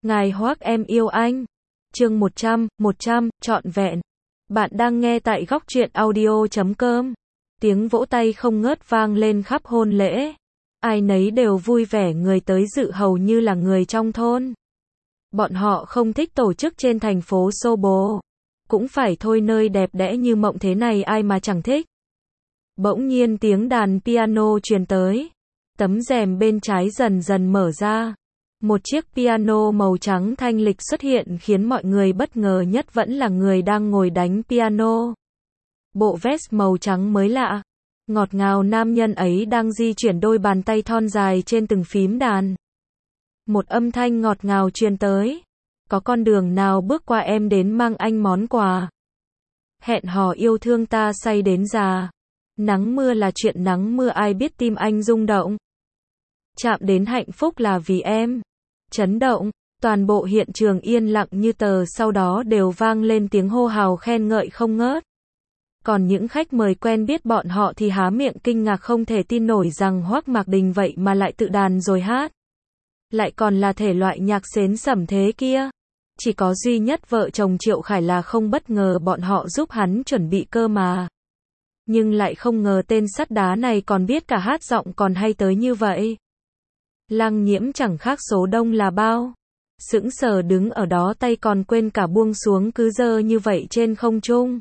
Ngài Hoác em yêu anh. Chương 100, trọn vẹn. Bạn đang nghe tại góc truyện audio.com. Tiếng vỗ tay không ngớt vang lên khắp hôn lễ. Ai nấy đều vui vẻ, người tới dự hầu như là người trong thôn. Bọn họ không thích tổ chức trên thành phố xô bồ. Cũng phải thôi, nơi đẹp đẽ như mộng thế này ai mà chẳng thích. Bỗng nhiên tiếng đàn piano truyền tới. Tấm rèm bên trái dần dần mở ra. Một chiếc piano màu trắng thanh lịch xuất hiện khiến mọi người bất ngờ nhất vẫn là người đang ngồi đánh piano. Bộ vest màu trắng mới lạ. Ngọt ngào, nam nhân ấy đang di chuyển đôi bàn tay thon dài trên từng phím đàn. Một âm thanh ngọt ngào truyền tới. Có con đường nào bước qua em đến mang anh món quà. Hẹn hò yêu thương ta say đến già. Nắng mưa là chuyện nắng mưa, ai biết tim anh rung động. Chạm đến hạnh phúc là vì em. Chấn động, toàn bộ hiện trường yên lặng như tờ, sau đó đều vang lên tiếng hô hào khen ngợi không ngớt. Còn những khách mời quen biết bọn họ thì há miệng kinh ngạc không thể tin nổi rằng Hoác Mạc Đình vậy mà lại tự đàn rồi hát. Lại còn là thể loại nhạc xến sẩm thế kia. Chỉ có duy nhất vợ chồng Triệu Khải là không bất ngờ bọn họ giúp hắn chuẩn bị cơ mà. Nhưng lại không ngờ tên sắt đá này còn biết cả hát giọng còn hay tới như vậy. Lăng Nhiễm chẳng khác số đông là bao. Sững sờ đứng ở đó, tay còn quên cả buông xuống, cứ giơ như vậy trên không trung.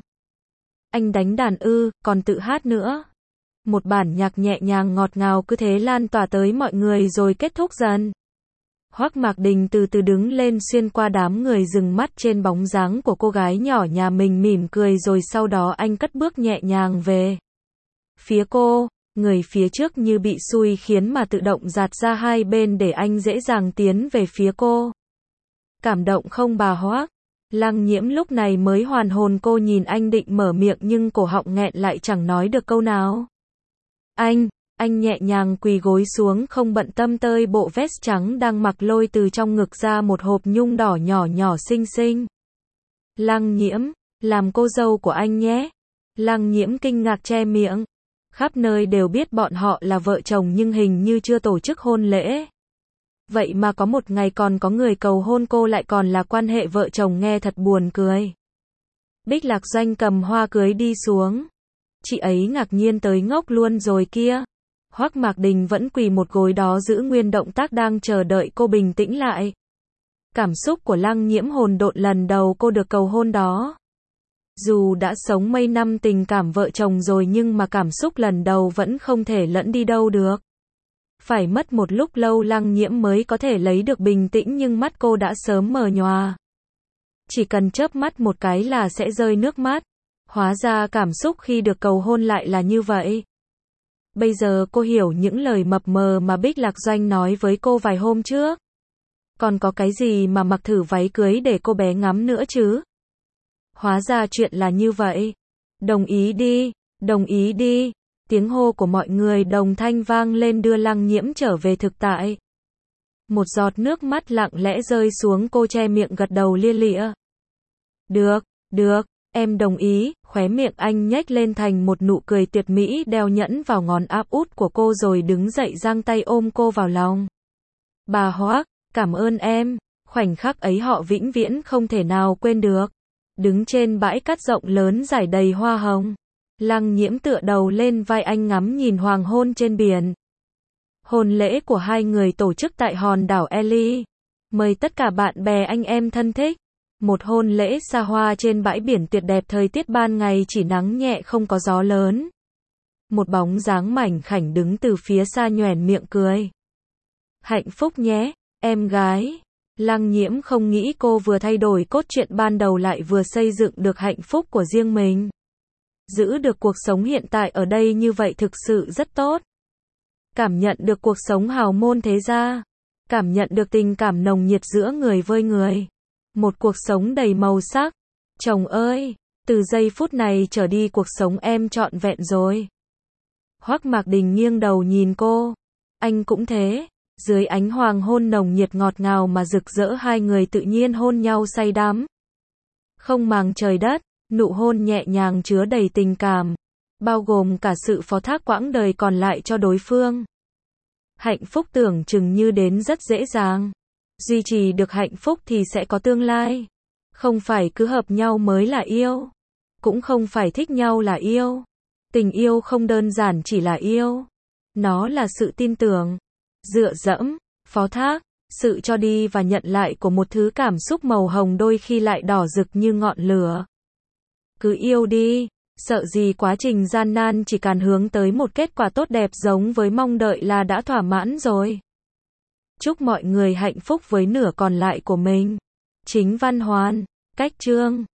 Anh đánh đàn ư, còn tự hát nữa. Một bản nhạc nhẹ nhàng ngọt ngào cứ thế lan tỏa tới mọi người rồi kết thúc dần. Hoác Mạc Đình từ từ đứng lên, xuyên qua đám người, dừng mắt trên bóng dáng của cô gái nhỏ nhà mình, mỉm cười rồi sau đó anh cất bước nhẹ nhàng về phía cô. Người phía trước như bị xui khiến mà tự động dạt ra hai bên để anh dễ dàng tiến về phía cô. Cảm động không bà Hoác? Lăng Nhiễm lúc này mới hoàn hồn, cô nhìn anh định mở miệng nhưng cổ họng nghẹn lại chẳng nói được câu nào. Anh nhẹ nhàng quỳ gối xuống, không bận tâm tơi bộ vest trắng đang mặc, lôi từ trong ngực ra một hộp nhung đỏ nhỏ nhỏ xinh xinh. Lăng Nhiễm, làm cô dâu của anh nhé. Lăng Nhiễm kinh ngạc che miệng. Khắp nơi đều biết bọn họ là vợ chồng nhưng hình như chưa tổ chức hôn lễ. Vậy mà có một ngày còn có người cầu hôn cô, lại còn là quan hệ vợ chồng, nghe thật buồn cười. Bích Lạc Doanh cầm hoa cưới đi xuống. Chị ấy ngạc nhiên tới ngốc luôn rồi kia. Hoác Mạc Đình vẫn quỳ một gối đó, giữ nguyên động tác đang chờ đợi cô bình tĩnh lại. Cảm xúc của Lăng Nhiễm hỗn độn lần đầu cô được cầu hôn đó. Dù đã sống mấy năm tình cảm vợ chồng rồi nhưng mà cảm xúc lần đầu vẫn không thể lẫn đi đâu được. Phải mất một lúc lâu Lăng Nhiễm mới có thể lấy được bình tĩnh, nhưng mắt cô đã sớm mờ nhòa. Chỉ cần chớp mắt một cái là sẽ rơi nước mắt. Hóa ra cảm xúc khi được cầu hôn lại là như vậy. Bây giờ cô hiểu những lời mập mờ mà Bích Lạc Doanh nói với cô vài hôm trước. Còn có cái gì mà mặc thử váy cưới để cô bé ngắm nữa chứ? Hóa ra chuyện là như vậy. Đồng ý đi, đồng ý đi. Tiếng hô của mọi người đồng thanh vang lên đưa Lăng Nhiễm trở về thực tại. Một giọt nước mắt lặng lẽ rơi xuống, cô che miệng gật đầu lia lịa. Được, em đồng ý. Khóe miệng anh nhếch lên thành một nụ cười tuyệt mỹ, đeo nhẫn vào ngón áp út của cô rồi đứng dậy giang tay ôm cô vào lòng. Bà Hoác, cảm ơn em. Khoảnh khắc ấy họ vĩnh viễn không thể nào quên được. Đứng trên bãi cát rộng lớn rải đầy hoa hồng. Lăng Nhiễm tựa đầu lên vai anh, ngắm nhìn hoàng hôn trên biển. Hôn lễ của hai người tổ chức tại hòn đảo Ellie. Mời tất cả bạn bè anh em thân thích. Một hôn lễ xa hoa trên bãi biển tuyệt đẹp, thời tiết ban ngày chỉ nắng nhẹ không có gió lớn. Một bóng dáng mảnh khảnh đứng từ phía xa nhoẻn miệng cười. Hạnh phúc nhé, em gái. Lăng Nhiễm không nghĩ cô vừa thay đổi cốt truyện ban đầu lại vừa xây dựng được hạnh phúc của riêng mình. Giữ được cuộc sống hiện tại ở đây như vậy thực sự rất tốt. Cảm nhận được cuộc sống hào môn thế gia. Cảm nhận được tình cảm nồng nhiệt giữa người với người. Một cuộc sống đầy màu sắc. Chồng ơi, từ giây phút này trở đi cuộc sống em trọn vẹn rồi. Hoác Mạc Đình nghiêng đầu nhìn cô. Anh cũng thế. Dưới ánh hoàng hôn nồng nhiệt ngọt ngào mà rực rỡ, hai người tự nhiên hôn nhau say đắm. Không màng trời đất, nụ hôn nhẹ nhàng chứa đầy tình cảm, bao gồm cả sự phó thác quãng đời còn lại cho đối phương. Hạnh phúc tưởng chừng như đến rất dễ dàng. Duy trì được hạnh phúc thì sẽ có tương lai. Không phải cứ hợp nhau mới là yêu. Cũng không phải thích nhau là yêu. Tình yêu không đơn giản chỉ là yêu. Nó là sự tin tưởng, dựa dẫm, phó thác, sự cho đi và nhận lại của một thứ cảm xúc màu hồng đôi khi lại đỏ rực như ngọn lửa. Cứ yêu đi, sợ gì quá trình gian nan, chỉ cần hướng tới một kết quả tốt đẹp giống với mong đợi là đã thỏa mãn rồi. Chúc mọi người hạnh phúc với nửa còn lại của mình. Chính Văn Hoàn, Cách Chương